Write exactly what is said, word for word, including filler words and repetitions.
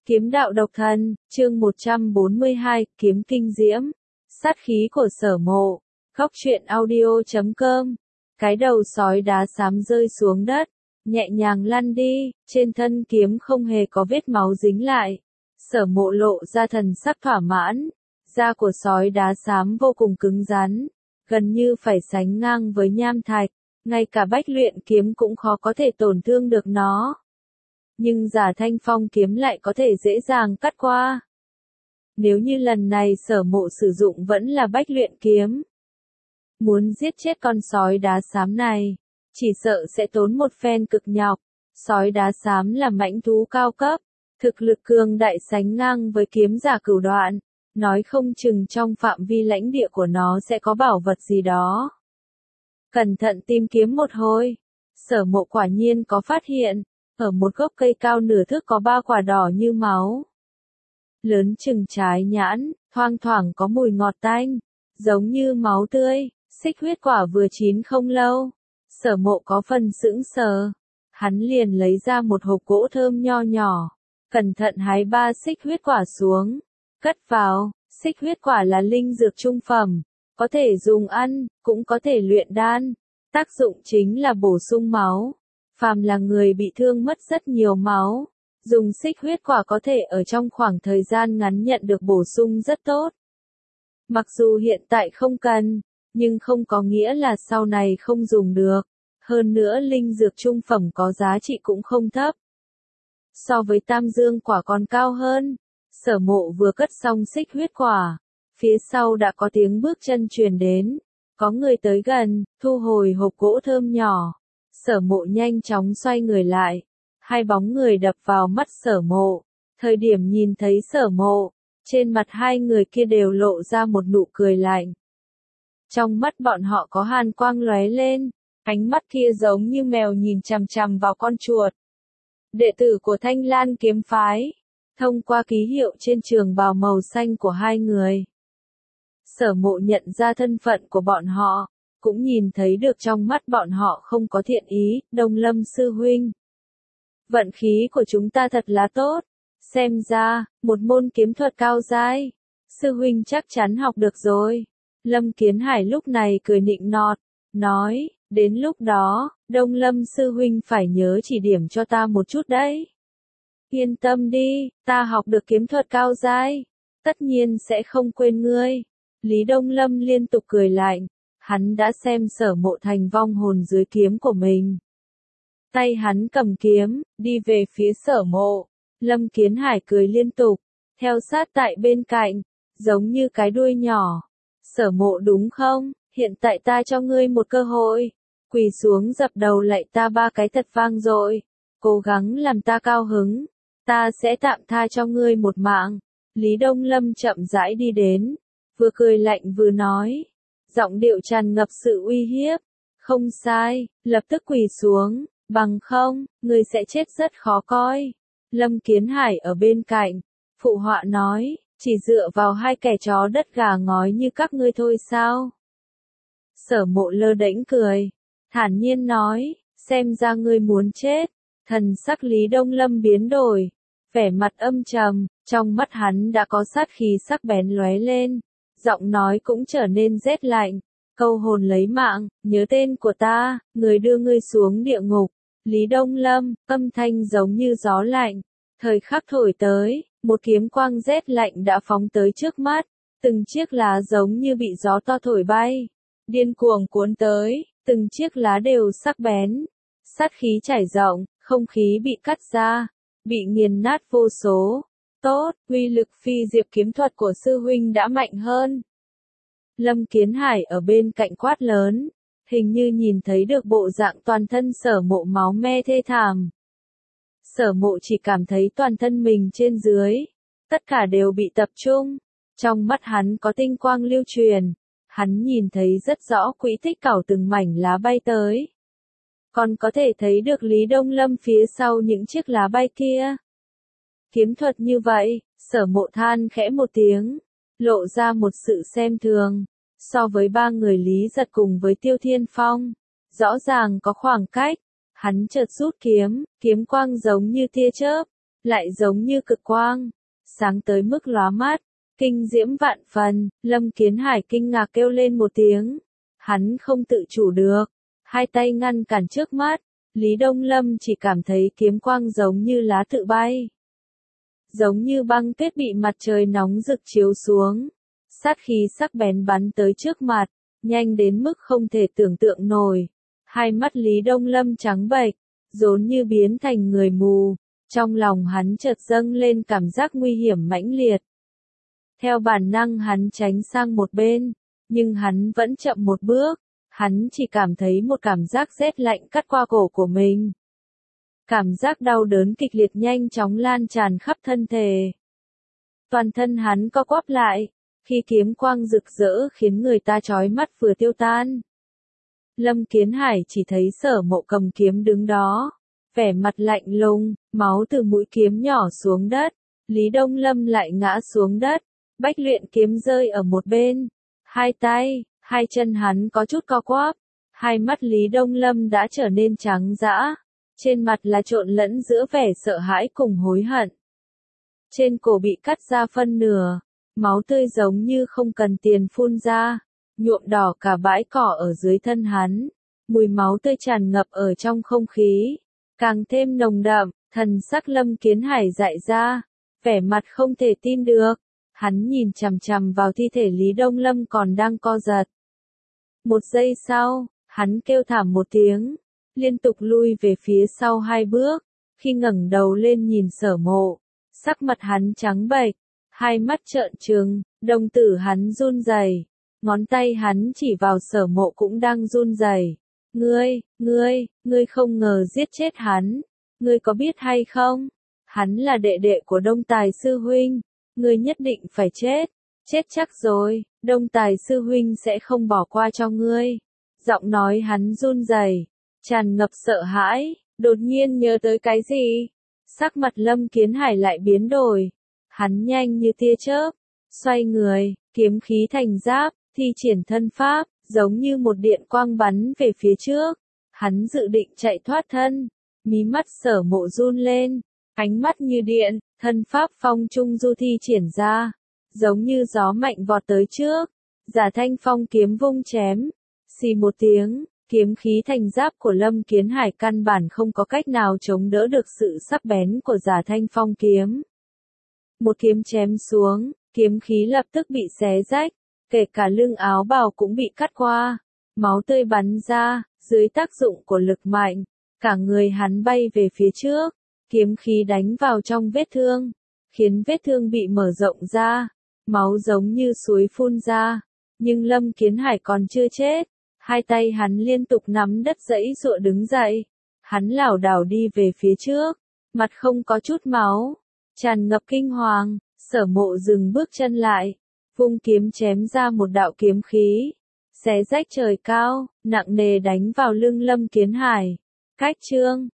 Kiếm đạo độc thần, chương một trăm bốn mươi hai, kiếm kinh diễm, sát khí của Sở Mộ, Góc truyện audio chấm com. Cái đầu sói đá xám rơi xuống đất, nhẹ nhàng lăn đi, trên thân kiếm không hề có vết máu dính lại. Sở Mộ lộ ra thần sắc thỏa mãn, da của sói đá xám vô cùng cứng rắn, gần như phải sánh ngang với nham thạch, ngay cả bách luyện kiếm cũng khó có thể tổn thương được nó. Nhưng giả thanh phong kiếm lại có thể dễ dàng cắt qua. Nếu như lần này Sở Mộ sử dụng vẫn là bách luyện kiếm, muốn giết chết con sói đá xám này, chỉ sợ sẽ tốn một phen cực nhọc. Sói đá xám là mãnh thú cao cấp, thực lực cường đại sánh ngang với kiếm giả cửu đoạn, nói không chừng trong phạm vi lãnh địa của nó sẽ có bảo vật gì đó. Cẩn thận tìm kiếm một hồi, Sở Mộ quả nhiên có phát hiện, ở một gốc cây cao nửa thước có ba quả đỏ như máu. Lớn chừng trái nhãn, thoang thoảng có mùi ngọt tanh, giống như máu tươi, xích huyết quả vừa chín không lâu. Sở Mộ có phần sững sờ, hắn liền lấy ra một hộp gỗ thơm nho nhỏ, cẩn thận hái ba xích huyết quả xuống, cất vào. Xích huyết quả là linh dược trung phẩm, có thể dùng ăn, cũng có thể luyện đan, tác dụng chính là bổ sung máu. Phàm là người bị thương mất rất nhiều máu, dùng xích huyết quả có thể ở trong khoảng thời gian ngắn nhận được bổ sung rất tốt. Mặc dù hiện tại không cần, nhưng không có nghĩa là sau này không dùng được. Hơn nữa linh dược trung phẩm có giá trị cũng không thấp. So với tam dương quả còn cao hơn. Sở Mộ vừa cất xong xích huyết quả, phía sau đã có tiếng bước chân truyền đến, có người tới gần, thu hồi hộp gỗ thơm nhỏ. Sở Mộ nhanh chóng xoay người lại, hai bóng người đập vào mắt Sở Mộ. Thời điểm nhìn thấy Sở Mộ, trên mặt hai người kia đều lộ ra một nụ cười lạnh. Trong mắt bọn họ có hàn quang lóe lên, ánh mắt kia giống như mèo nhìn chằm chằm vào con chuột. Đệ tử của Thanh Lan kiếm phái, thông qua ký hiệu trên trường bào màu xanh của hai người, Sở Mộ nhận ra thân phận của bọn họ, cũng nhìn thấy được trong mắt bọn họ không có thiện ý. Đông Lâm sư huynh, vận khí của chúng ta thật là tốt, xem ra, một môn kiếm thuật cao giai, sư huynh chắc chắn học được rồi. Lâm Kiến Hải lúc này cười nịnh nọt, nói, đến lúc đó, Đông Lâm sư huynh phải nhớ chỉ điểm cho ta một chút đấy. Yên tâm đi, ta học được kiếm thuật cao giai, tất nhiên sẽ không quên ngươi. Lý Đông Lâm liên tục cười lạnh, hắn đã xem Sở Mộ thành vong hồn dưới kiếm của mình. Tay hắn cầm kiếm, đi về phía Sở Mộ. Lâm Kiến Hải cười liên tục, theo sát tại bên cạnh, giống như cái đuôi nhỏ. Sở Mộ đúng không, hiện tại ta cho ngươi một cơ hội, quỳ xuống dập đầu lạy ta ba cái thật vang dội, cố gắng làm ta cao hứng, ta sẽ tạm tha cho ngươi một mạng. Lý Đông Lâm chậm rãi đi đến, vừa cười lạnh vừa nói, giọng điệu tràn ngập sự uy hiếp. Không sai, lập tức quỳ xuống, bằng không, ngươi sẽ chết rất khó coi. Lâm Kiến Hải ở bên cạnh, phụ họa nói, chỉ dựa vào hai kẻ chó đất gà ngói như các ngươi thôi sao? Sở Mộ lơ đễnh cười, thản nhiên nói, xem ra ngươi muốn chết. Thần sắc Lý Đông Lâm biến đổi, vẻ mặt âm trầm, trong mắt hắn đã có sát khí sắc bén lóe lên, giọng nói cũng trở nên rét lạnh, câu hồn lấy mạng, nhớ tên của ta, người đưa ngươi xuống địa ngục. Lý Đông Lâm, âm thanh giống như gió lạnh, thời khắc thổi tới, một kiếm quang rét lạnh đã phóng tới trước mắt, từng chiếc lá giống như bị gió to thổi bay, điên cuồng cuốn tới, từng chiếc lá đều sắc bén, sát khí trải rộng, không khí bị cắt ra, bị nghiền nát vô số. Tốt, uy lực phi diệp kiếm thuật của sư huynh đã mạnh hơn. Lâm Kiến Hải ở bên cạnh quát lớn, hình như nhìn thấy được bộ dạng toàn thân Sở Mộ máu me thê thảm. Sở Mộ chỉ cảm thấy toàn thân mình trên dưới, tất cả đều bị tập trung, trong mắt hắn có tinh quang lưu truyền, hắn nhìn thấy rất rõ quỹ tích cảo từng mảnh lá bay tới. Còn có thể thấy được Lý Đông Lâm phía sau những chiếc lá bay kia. Kiếm thuật như vậy, Sở Mộ than khẽ một tiếng, lộ ra một sự xem thường. So với ba người Lý Giật cùng với Tiêu Thiên Phong, rõ ràng có khoảng cách. Hắn chợt rút kiếm, kiếm quang giống như tia chớp, lại giống như cực quang, sáng tới mức lóa mắt, kinh diễm vạn phần. Lâm Kiến Hải kinh ngạc kêu lên một tiếng, hắn không tự chủ được, hai tay ngăn cản trước mắt. Lý Đông Lâm chỉ cảm thấy kiếm quang giống như lá tự bay, giống như băng tuyết bị mặt trời nóng rực chiếu xuống, sát khí sắc bén bắn tới trước mặt, nhanh đến mức không thể tưởng tượng nổi. Hai mắt Lý Đông Lâm trắng bệch, rốn như biến thành người mù, trong lòng hắn chợt dâng lên cảm giác nguy hiểm mãnh liệt. Theo bản năng hắn tránh sang một bên, nhưng hắn vẫn chậm một bước, hắn chỉ cảm thấy một cảm giác rét lạnh cắt qua cổ của mình. Cảm giác đau đớn kịch liệt nhanh chóng lan tràn khắp thân thể. Toàn thân hắn co quắp lại, khi kiếm quang rực rỡ khiến người ta chói mắt vừa tiêu tan. Lâm Kiến Hải chỉ thấy Sở Mộ cầm kiếm đứng đó, vẻ mặt lạnh lùng, máu từ mũi kiếm nhỏ xuống đất. Lý Đông Lâm lại ngã xuống đất, bách luyện kiếm rơi ở một bên. Hai tay, hai chân hắn có chút co quắp, hai mắt Lý Đông Lâm đã trở nên trắng dã, trên mặt là trộn lẫn giữa vẻ sợ hãi cùng hối hận. Trên cổ bị cắt ra phân nửa, máu tươi giống như không cần tiền phun ra, nhuộm đỏ cả bãi cỏ ở dưới thân hắn. Mùi máu tươi tràn ngập ở trong không khí, càng thêm nồng đậm. Thần sắc Lâm Kiến Hải dại ra, vẻ mặt không thể tin được. Hắn nhìn chằm chằm vào thi thể Lý Đông Lâm còn đang co giật. Một giây sau, hắn kêu thảm một tiếng, liên tục lui về phía sau hai bước. Khi ngẩng đầu lên nhìn Sở Mộ, sắc mặt hắn trắng bệch, hai mắt trợn trừng, đồng tử hắn run rẩy, ngón tay hắn chỉ vào Sở Mộ cũng đang run rẩy. Ngươi, ngươi, ngươi không ngờ giết chết hắn, ngươi có biết hay không? Hắn là đệ đệ của Đông Tài sư huynh, ngươi nhất định phải chết, chết chắc rồi, Đông Tài sư huynh sẽ không bỏ qua cho ngươi. Giọng nói hắn run rẩy, tràn ngập sợ hãi, đột nhiên nhớ tới cái gì? Sắc mặt Lâm Kiến Hải lại biến đổi, hắn nhanh như tia chớp, xoay người, kiếm khí thành giáp, thi triển thân pháp, giống như một điện quang bắn về phía trước. Hắn dự định chạy thoát thân, mí mắt Sở Mộ run lên, ánh mắt như điện, thân pháp phong trung du thi triển ra, giống như gió mạnh vọt tới trước. Giả Thanh Phong kiếm vung chém, xì một tiếng, kiếm khí thành giáp của Lâm Kiến Hải căn bản không có cách nào chống đỡ được sự sắc bén của Giả Thanh Phong kiếm. Một kiếm chém xuống, kiếm khí lập tức bị xé rách, kể cả lưng áo bào cũng bị cắt qua, máu tươi bắn ra. Dưới tác dụng của lực mạnh, cả người hắn bay về phía trước, kiếm khí đánh vào trong vết thương, khiến vết thương bị mở rộng ra, máu giống như suối phun ra. Nhưng Lâm Kiến Hải còn chưa chết, hai tay hắn liên tục nắm đất giãy giụa đứng dậy, hắn lảo đảo đi về phía trước, mặt không có chút máu, tràn ngập kinh hoàng. Sở Mộ dừng bước chân lại, vung kiếm chém ra một đạo kiếm khí, xé rách trời cao, nặng nề đánh vào lưng Lâm Kiến Hải. Cách chương